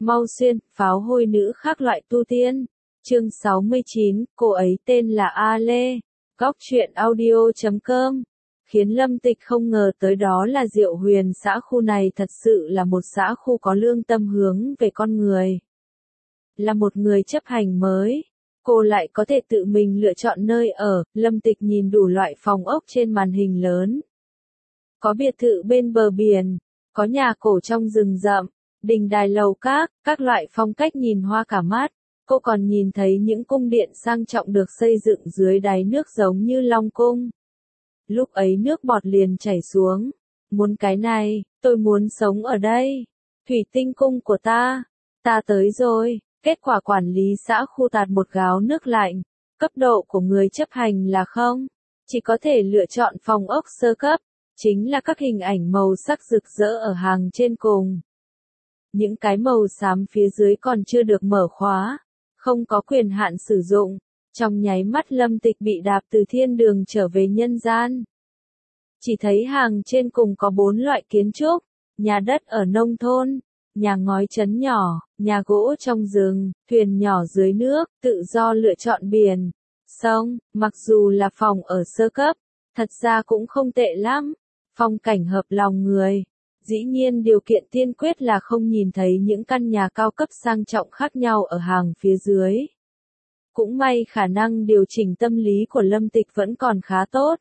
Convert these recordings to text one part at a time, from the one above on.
Mau xuyên, pháo hôi nữ khác loại tu tiên. Chương 69, cô ấy tên là A Lê. Góc truyện audio.com. Khiến Lâm Tịch không ngờ tới đó là Diệu Huyền. Xã khu này thật sự là một xã khu có lương tâm hướng về con người. Là một người chấp hành mới, cô lại có thể tự mình lựa chọn nơi ở. Lâm Tịch nhìn đủ loại phòng ốc trên màn hình lớn. Có biệt thự bên bờ biển, có nhà cổ trong rừng rậm, đình đài lầu các loại phong cách nhìn hoa cả mắt. Cô còn nhìn thấy những cung điện sang trọng được xây dựng dưới đáy nước giống như Long Cung. Lúc ấy nước bọt liền chảy xuống. Muốn cái này, tôi muốn sống ở đây. Thủy tinh cung của ta tới rồi. Kết quả quản lý xã khu tạt một gáo nước lạnh. Cấp độ của người chấp hành là không. Chỉ có thể lựa chọn phòng ốc sơ cấp. Chính là các hình ảnh màu sắc rực rỡ ở hàng trên cùng. Những cái màu xám phía dưới còn chưa được mở khóa. Không có quyền hạn sử dụng. Trong nháy mắt Lâm Tịch bị đạp từ thiên đường trở về nhân gian. Chỉ thấy hàng trên cùng có 4 loại kiến trúc. Nhà đất ở nông thôn, nhà ngói trấn nhỏ, nhà gỗ trong rừng, thuyền nhỏ dưới nước, tự do lựa chọn biển, sông. Mặc dù là phòng ở sơ cấp, thật ra cũng không tệ lắm. Phong cảnh hợp lòng người. Dĩ nhiên điều kiện tiên quyết là không nhìn thấy những căn nhà cao cấp sang trọng khác nhau ở hàng phía dưới. Cũng may khả năng điều chỉnh tâm lý của Lâm Tịch vẫn còn khá tốt.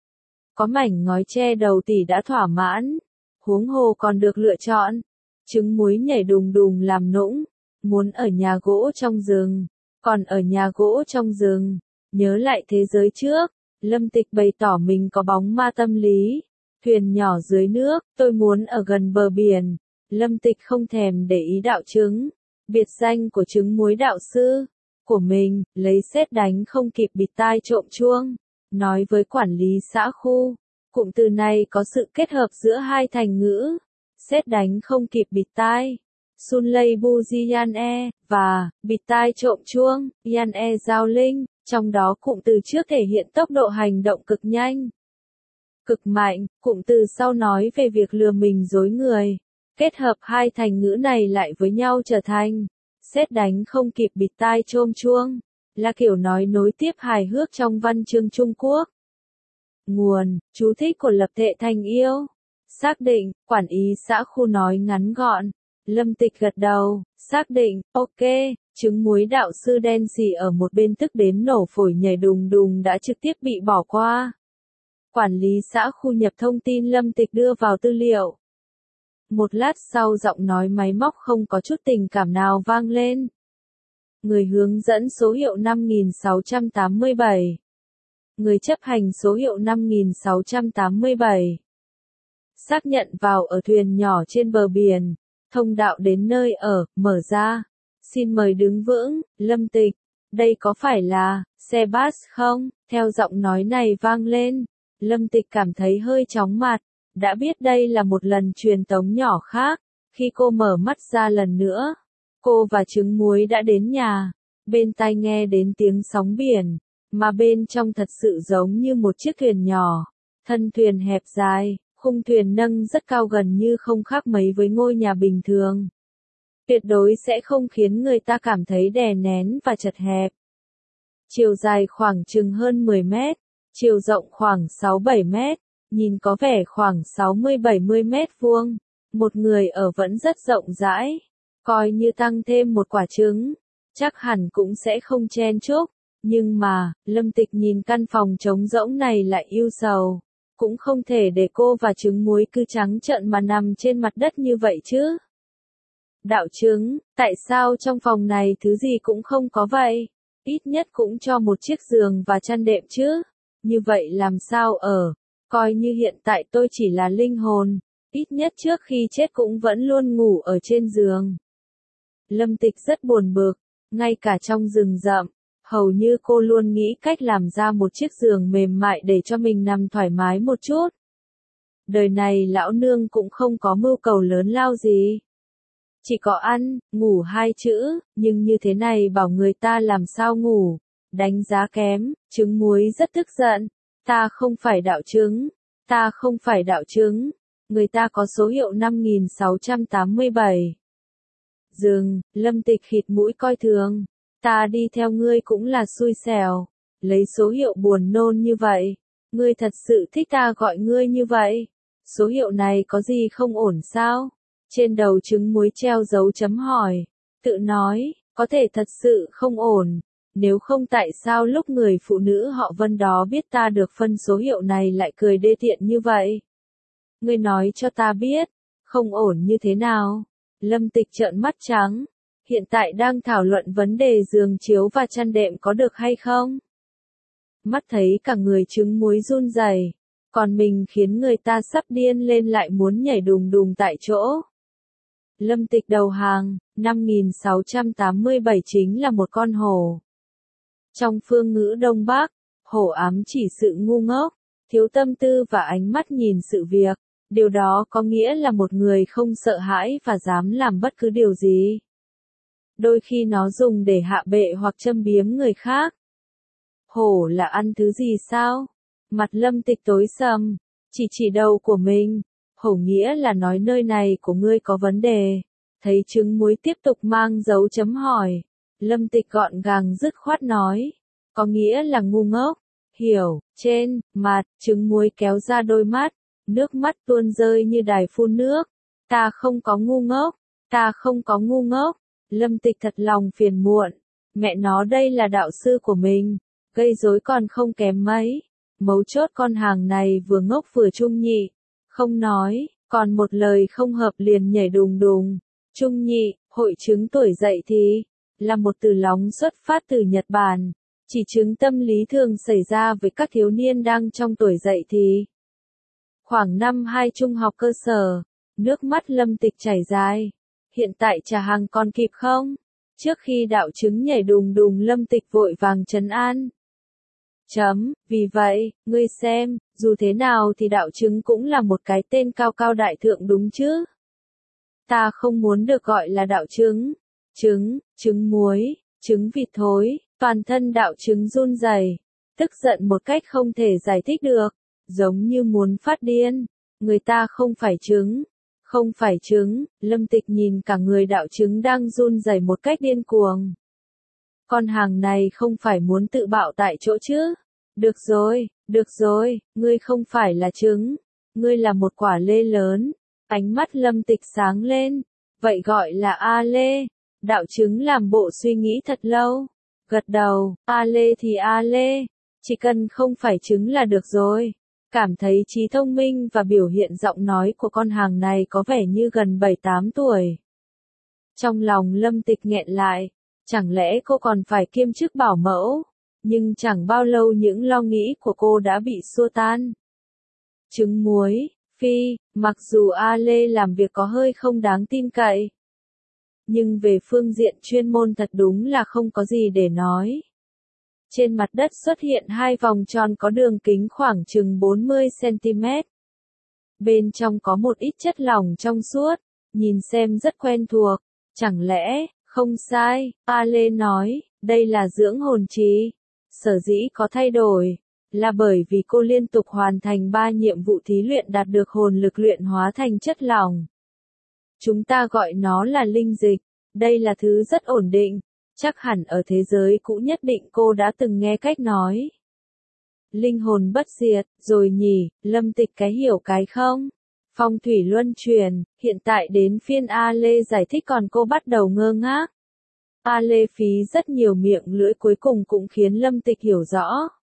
Có mảnh ngói che đầu tỷ đã thỏa mãn. Huống hồ còn được lựa chọn. Trứng muối nhảy đùng đùng làm nũng. Muốn ở nhà gỗ trong rừng. Còn ở nhà gỗ trong rừng. Nhớ lại thế giới trước. Lâm Tịch bày tỏ mình có bóng ma tâm lý. Thuyền nhỏ dưới nước, tôi muốn ở gần bờ biển. Lâm Tịch không thèm để ý đạo trứng. Biệt danh của trứng muối đạo sư của mình, lấy sét đánh không kịp bịt tai trộm chuông. Nói với quản lý xã khu, cụm từ này có sự kết hợp giữa hai thành ngữ. Sét đánh không kịp bịt tai. Sun lây bu di yan e, và, bịt tai trộm chuông, yan e giao linh. Trong đó cụm từ trước thể hiện tốc độ hành động cực nhanh. Cực mạnh, cụm từ sau nói về việc lừa mình dối người. Kết hợp hai thành ngữ này lại với nhau trở thành sét đánh không kịp bịt tai trôm chuông, là kiểu nói nối tiếp hài hước trong văn chương Trung Quốc. Nguồn, chú thích của Lập Thệ Thành Yêu. Xác định, quản lý xã khu nói ngắn gọn. Lâm Tịch gật đầu, xác định, ok. Trứng muối đạo sư đen xì ở một bên tức đến nổ phổi nhảy đùng đùng đã trực tiếp bị bỏ qua. Quản lý xã khu nhập thông tin Lâm Tịch đưa vào tư liệu. Một lát sau giọng nói máy móc không có chút tình cảm nào vang lên. Người hướng dẫn số hiệu 5687. Người chấp hành số hiệu 5687. Xác nhận vào ở thuyền nhỏ trên bờ biển. Thông đạo đến nơi ở, mở ra. Xin mời đứng vững, Lâm Tịch. Đây có phải là xe bus không? Theo giọng nói này vang lên. Lâm Tịch cảm thấy hơi chóng mặt, đã biết đây là một lần truyền tống nhỏ khác. Khi cô mở mắt ra lần nữa, cô và trứng muối đã đến nhà. Bên tai nghe đến tiếng sóng biển, mà bên trong thật sự giống như một chiếc thuyền nhỏ. Thân thuyền hẹp dài, khung thuyền nâng rất cao gần như không khác mấy với ngôi nhà bình thường. Tuyệt đối sẽ không khiến người ta cảm thấy đè nén và chật hẹp. Chiều dài khoảng chừng hơn 10 mét. Chiều rộng khoảng 6-7 mét, nhìn có vẻ khoảng 60-70 mét vuông. Một người ở vẫn rất rộng rãi, coi như tăng thêm một quả trứng, chắc hẳn cũng sẽ không chen chúc. Nhưng mà, Lâm Tịch nhìn căn phòng trống rỗng này lại ưu sầu. Cũng không thể để cô và trứng muối cứ trắng trợn mà nằm trên mặt đất như vậy chứ. Đạo trứng, tại sao trong phòng này thứ gì cũng không có vậy? Ít nhất cũng cho một chiếc giường và chăn đệm chứ. Như vậy làm sao ở? Coi như hiện tại tôi chỉ là linh hồn, ít nhất trước khi chết cũng vẫn luôn ngủ ở trên giường. Lâm Tịch rất buồn bực, ngay cả trong rừng rậm, hầu như cô luôn nghĩ cách làm ra một chiếc giường mềm mại để cho mình nằm thoải mái một chút. Đời này lão nương cũng không có mưu cầu lớn lao gì. Chỉ có ăn, ngủ hai chữ, nhưng như thế này bảo người ta làm sao ngủ. Đánh giá kém, trứng muối rất tức giận. Ta không phải đạo trứng. Ta không phải đạo trứng. Người ta có số hiệu 5687. Dừng, Lâm Tịch khịt mũi coi thường. Ta đi theo ngươi cũng là xui xẻo. Lấy số hiệu buồn nôn như vậy. Ngươi thật sự thích ta gọi ngươi như vậy. Số hiệu này có gì không ổn sao? Trên đầu trứng muối treo dấu chấm hỏi. Tự nói, có thể thật sự không ổn. Nếu không tại sao lúc người phụ nữ họ Vân đó biết ta được phân số hiệu này lại cười đê tiện như vậy? Ngươi nói cho ta biết, không ổn như thế nào? Lâm Tịch trợn mắt trắng. Hiện tại đang thảo luận vấn đề giường chiếu và chăn đệm có được hay không? Mắt thấy cả người trứng muối run rẩy, còn mình khiến người ta sắp điên lên lại muốn nhảy đùng đùng tại chỗ. Lâm Tịch đầu hàng, 5687 chính là một con hổ. Trong phương ngữ Đông Bắc, hổ ám chỉ sự ngu ngốc, thiếu tâm tư và ánh mắt nhìn sự việc. Điều đó có nghĩa là một người không sợ hãi và dám làm bất cứ điều gì. Đôi khi nó dùng để hạ bệ hoặc châm biếm người khác. Hổ là ăn thứ gì sao? Mặt Lâm Tịch tối sầm, chỉ đầu của mình. Hổ nghĩa là nói nơi này của ngươi có vấn đề. Thấy trứng muối tiếp tục mang dấu chấm hỏi. Lâm Tịch gọn gàng dứt khoát nói. Có nghĩa là ngu ngốc. Hiểu, trên, mặt, trứng muối kéo ra đôi mắt. Nước mắt tuôn rơi như đài phun nước. Ta không có ngu ngốc. Ta không có ngu ngốc. Lâm Tịch thật lòng phiền muộn. Mẹ nó đây là đạo sư của mình. Gây rối còn không kém mấy. Mấu chốt con hàng này vừa ngốc vừa trung nhị. Không nói, còn một lời không hợp liền nhảy đùng đùng. Trung nhị, hội chứng tuổi dậy thì, là một từ lóng xuất phát từ Nhật Bản. Chỉ chứng tâm lý thường xảy ra với các thiếu niên đang trong tuổi dậy thì. Khoảng năm 2 trung học cơ sở, nước mắt Lâm Tịch chảy dài. Hiện tại trả hàng còn kịp không? Trước khi đạo chứng nhảy đùng đùng Lâm Tịch vội vàng trấn an. Vì vậy, ngươi xem, dù thế nào thì đạo chứng cũng là một cái tên cao cao đại thượng đúng chứ? Ta không muốn được gọi là đạo chứng. Trứng muối, trứng vịt thối, toàn thân đạo chứng run rẩy, tức giận một cách không thể giải thích được, giống như muốn phát điên. Người ta không phải trứng. Không phải trứng, Lâm Tịch nhìn cả người đạo chứng đang run rẩy một cách điên cuồng. Con hàng này không phải muốn tự bạo tại chỗ chứ? Được rồi, ngươi không phải là trứng. Ngươi là một quả lê lớn. Ánh mắt Lâm Tịch sáng lên. Vậy gọi là A lê. Đạo chứng làm bộ suy nghĩ thật lâu. Gật đầu, A lê thì A lê. Chỉ cần không phải trứng là được rồi. Cảm thấy trí thông minh và biểu hiện giọng nói của con hàng này có vẻ như gần 7-8 tuổi. Trong lòng Lâm Tịch nghẹn lại. Chẳng lẽ cô còn phải kiêm chức bảo mẫu? Nhưng chẳng bao lâu những lo nghĩ của cô đã bị xua tan. Trứng muối, phi, mặc dù A Lê làm việc có hơi không đáng tin cậy. Nhưng về phương diện chuyên môn thật đúng là không có gì để nói. Trên mặt đất xuất hiện 2 vòng tròn có đường kính khoảng chừng 40 cm. Bên trong có một ít chất lỏng trong suốt, nhìn xem rất quen thuộc. Chẳng lẽ, không sai, A Lê nói, đây là dưỡng hồn trì. Sở dĩ có thay đổi, là bởi vì cô liên tục hoàn thành 3 nhiệm vụ thí luyện đạt được hồn lực luyện hóa thành chất lỏng. Chúng ta gọi nó là linh dịch, đây là thứ rất ổn định, chắc hẳn ở thế giới cũ nhất định cô đã từng nghe cách nói. Linh hồn bất diệt, rồi nhỉ, Lâm Tịch cái hiểu cái không? Phong thủy luân chuyển, hiện tại đến phiên A Lê giải thích còn cô bắt đầu ngơ ngác. A Lê phí rất nhiều miệng lưỡi cuối cùng cũng khiến Lâm Tịch hiểu rõ.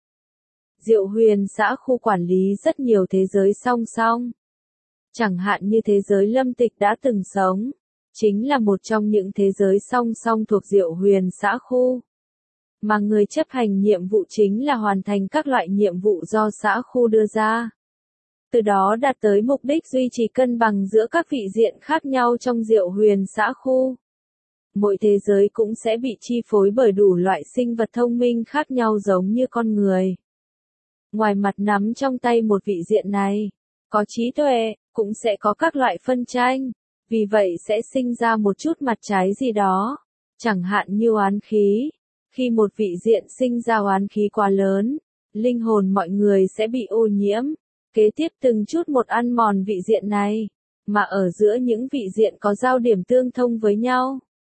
Diệu Huyền xã khu quản lý rất nhiều thế giới song song. Chẳng hạn như thế giới Lâm Tịch đã từng sống, chính là một trong những thế giới song song thuộc Diệu Huyền xã khu. Mà người chấp hành nhiệm vụ chính là hoàn thành các loại nhiệm vụ do xã khu đưa ra. Từ đó đạt tới mục đích duy trì cân bằng giữa các vị diện khác nhau trong Diệu Huyền xã khu. Mỗi thế giới cũng sẽ bị chi phối bởi đủ loại sinh vật thông minh khác nhau giống như con người. Ngoài mặt nắm trong tay một vị diện này, có trí tuệ, cũng sẽ có các loại phân tranh, vì vậy sẽ sinh ra một chút mặt trái gì đó, chẳng hạn như oán khí. Khi một vị diện sinh ra oán khí quá lớn, linh hồn mọi người sẽ bị ô nhiễm, kế tiếp từng chút một ăn mòn vị diện này, mà ở giữa những vị diện có giao điểm tương thông với nhau.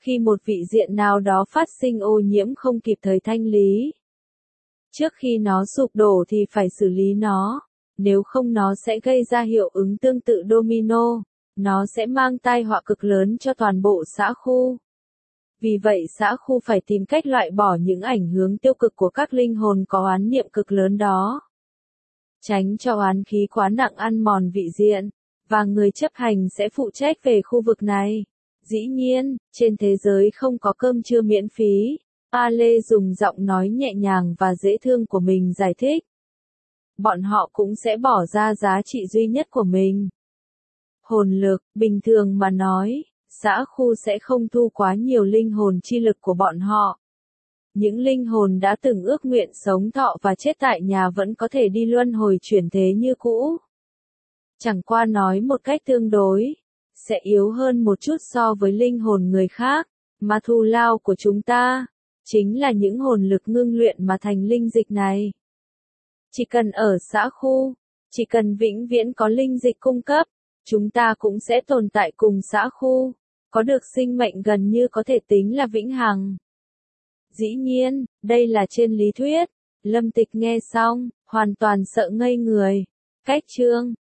Khi một vị diện nào đó phát sinh ô nhiễm không kịp thời thanh lý, trước khi nó sụp đổ thì phải xử lý nó, nếu không nó sẽ gây ra hiệu ứng tương tự domino, nó sẽ mang tai họa cực lớn cho toàn bộ xã khu. Vì vậy xã khu phải tìm cách loại bỏ những ảnh hưởng tiêu cực của các linh hồn có oán niệm cực lớn đó. Tránh cho oán khí quá nặng ăn mòn vị diện, và người chấp hành sẽ phụ trách về khu vực này. Dĩ nhiên, trên thế giới không có cơm trưa miễn phí. Ale dùng giọng nói nhẹ nhàng và dễ thương của mình giải thích. Bọn họ cũng sẽ bỏ ra giá trị duy nhất của mình. Hồn lực, bình thường mà nói, xã khu sẽ không thu quá nhiều linh hồn chi lực của bọn họ. Những linh hồn đã từng ước nguyện sống thọ và chết tại nhà vẫn có thể đi luân hồi chuyển thế như cũ. Chẳng qua nói một cách tương đối, sẽ yếu hơn một chút so với linh hồn người khác, mà thù lao của chúng ta, chính là những hồn lực ngưng luyện mà thành linh dịch này. Chỉ cần ở xã khu, chỉ cần vĩnh viễn có linh dịch cung cấp, chúng ta cũng sẽ tồn tại cùng xã khu, có được sinh mệnh gần như có thể tính là vĩnh hằng. Dĩ nhiên, đây là trên lý thuyết. Lâm Tịch nghe xong, hoàn toàn sợ ngây người. Cách chương